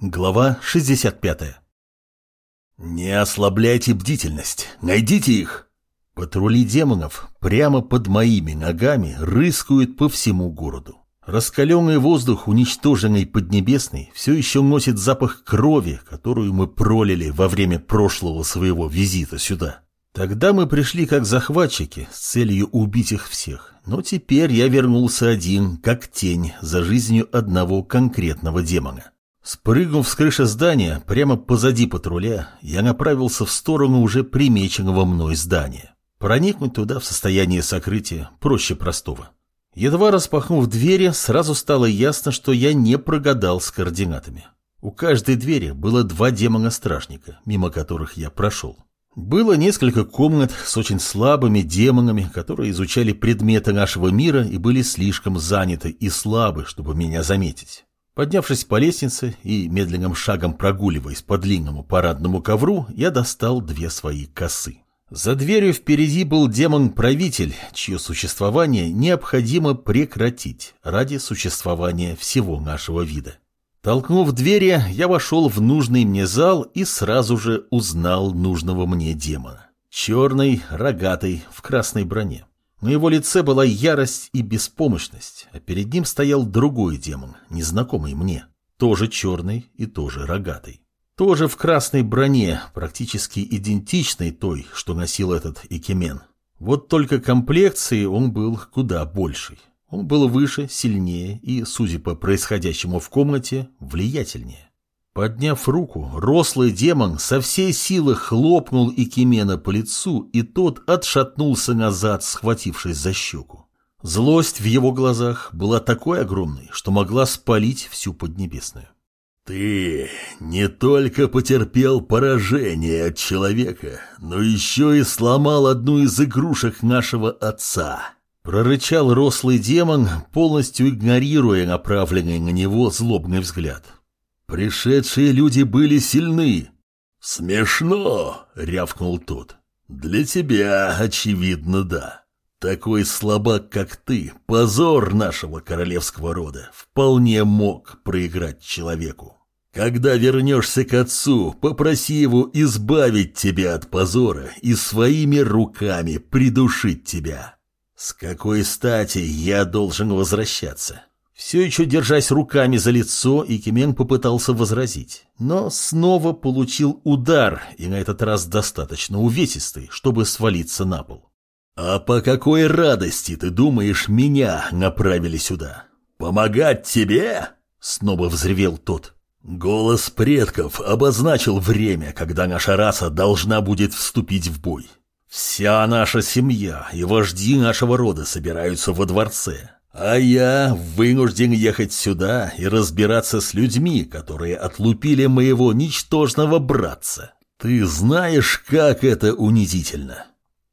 Глава 65. Не ослабляйте бдительность, найдите их. Патрули демонов прямо под моими ногами рыскают по всему городу. Раскаленный воздух, уничтоженный Поднебесной, все еще носит запах крови, которую мы пролили во время прошлого своего визита сюда. Тогда мы пришли как захватчики с целью убить их всех, но теперь я вернулся один, как тень, за жизнью одного конкретного демона. Спрыгнув с крыши здания, прямо позади патруля, я направился в сторону уже примеченного мной здания. Проникнуть туда в состоянии сокрытия проще простого. Едва распахнув двери, сразу стало ясно, что я не прогадал с координатами. У каждой двери было 2 демона-стражника, мимо которых я прошел. Было несколько комнат с очень слабыми демонами, которые изучали предметы нашего мира и были слишком заняты и слабы, чтобы меня заметить. Поднявшись по лестнице и медленным шагом прогуливаясь по длинному парадному ковру, я достал 2 свои косы. За дверью впереди был демон-правитель, чье существование необходимо прекратить ради существования всего нашего вида. Толкнув двери, я вошел в нужный мне зал и сразу же узнал нужного мне демона. Черный, рогатый, в красной броне. На его лице была ярость и беспомощность, а перед ним стоял другой демон, незнакомый мне, тоже черный и тоже рогатый. Тоже в красной броне, практически идентичной той, что носил этот Икемен. Вот только комплекции он был куда большей. Он был выше, сильнее и, судя по происходящему в комнате, влиятельнее. Подняв руку, рослый демон со всей силы хлопнул Икемена по лицу, и тот отшатнулся назад, схватившись за щеку. Злость в его глазах была такой огромной, что могла спалить всю Поднебесную. «Ты не только потерпел поражение от человека, но еще и сломал одну из игрушек нашего отца», — прорычал рослый демон, полностью игнорируя направленный на него злобный взгляд. «Пришедшие люди были сильны». «Смешно», — рявкнул тот. «Для тебя, очевидно, да. Такой слабак, как ты, позор нашего королевского рода, вполне мог проиграть человеку. Когда вернешься к отцу, попроси его избавить тебя от позора и своими руками придушить тебя». «С какой стати я должен возвращаться?» Все еще держась руками за лицо, Икемен попытался возразить, но снова получил удар, и на этот раз достаточно увесистый, чтобы свалиться на пол. «А по какой радости, ты думаешь, меня направили сюда? Помогать тебе?» — снова взревел тот. «Голос предков обозначил время, когда наша раса должна будет вступить в бой. Вся наша семья и вожди нашего рода собираются во дворце. А я вынужден ехать сюда и разбираться с людьми, которые отлупили моего ничтожного братца. Ты знаешь, как это унизительно?»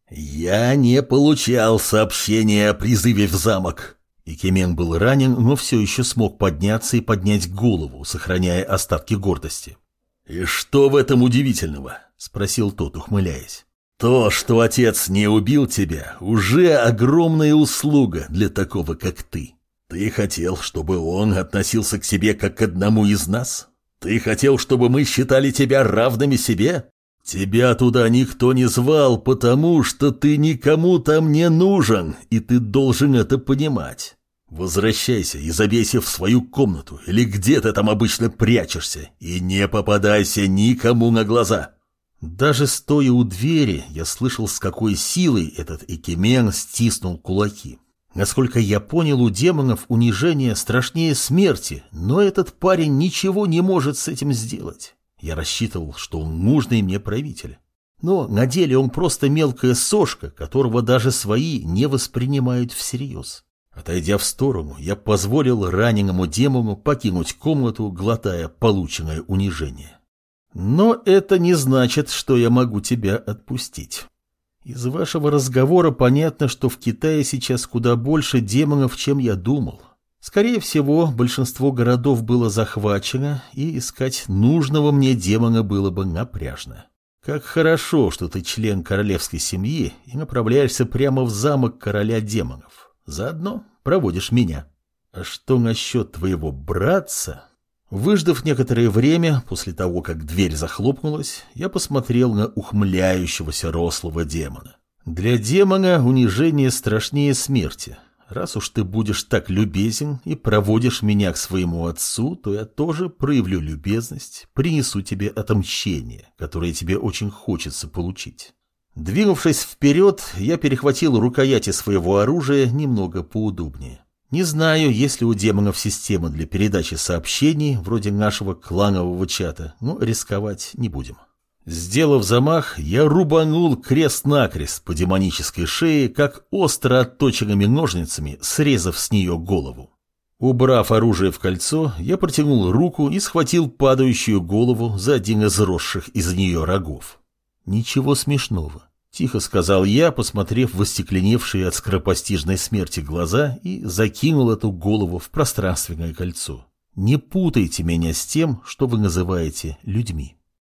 «Я не получал сообщения о призыве в замок». Икемен был ранен, но все еще смог подняться и поднять голову, сохраняя остатки гордости. «И что в этом удивительного?» — спросил тот, ухмыляясь. «То, что отец не убил тебя, уже огромная услуга для такого, как ты. Ты хотел, чтобы он относился к себе как к одному из нас? Ты хотел, чтобы мы считали тебя равными себе? Тебя туда никто не звал, потому что ты никому там не нужен, и ты должен это понимать. Возвращайся и забейся в свою комнату, или где ты там обычно прячешься, и не попадайся никому на глаза». Даже стоя у двери, я слышал, с какой силой этот Икемен стиснул кулаки. Насколько я понял, у демонов унижение страшнее смерти, но этот парень ничего не может с этим сделать. Я рассчитывал, что он нужный мне правитель. Но на деле он просто мелкая сошка, которого даже свои не воспринимают всерьез. Отойдя в сторону, я позволил раненому демону покинуть комнату, глотая полученное унижение. Но это не значит, что я могу тебя отпустить. Из вашего разговора понятно, что в Китае сейчас куда больше демонов, чем я думал. Скорее всего, большинство городов было захвачено, и искать нужного мне демона было бы напряжно. Как хорошо, что ты член королевской семьи и направляешься прямо в замок короля демонов. Заодно проводишь меня. А что насчет твоего братца? Выждав некоторое время, после того, как дверь захлопнулась, я посмотрел на ухмыляющегося рослого демона. Для демона унижение страшнее смерти. Раз уж ты будешь так любезен и проводишь меня к своему отцу, то я тоже проявлю любезность, принесу тебе отомщение, которое тебе очень хочется получить. Двинувшись вперед, я перехватил рукояти своего оружия немного поудобнее. Не знаю, есть ли у демонов система для передачи сообщений, вроде нашего кланового чата, но рисковать не будем. Сделав замах, я рубанул крест-накрест по демонической шее, как остро отточенными ножницами, срезав с нее голову. Убрав оружие в кольцо, я протянул руку и схватил падающую голову за один из росших из нее рогов. «Ничего смешного», — тихо сказал я, посмотрев в остекленевшие от скоропостижной смерти глаза, и закинул эту голову в пространственное кольцо. «Не путайте меня с тем, что вы называете людьми».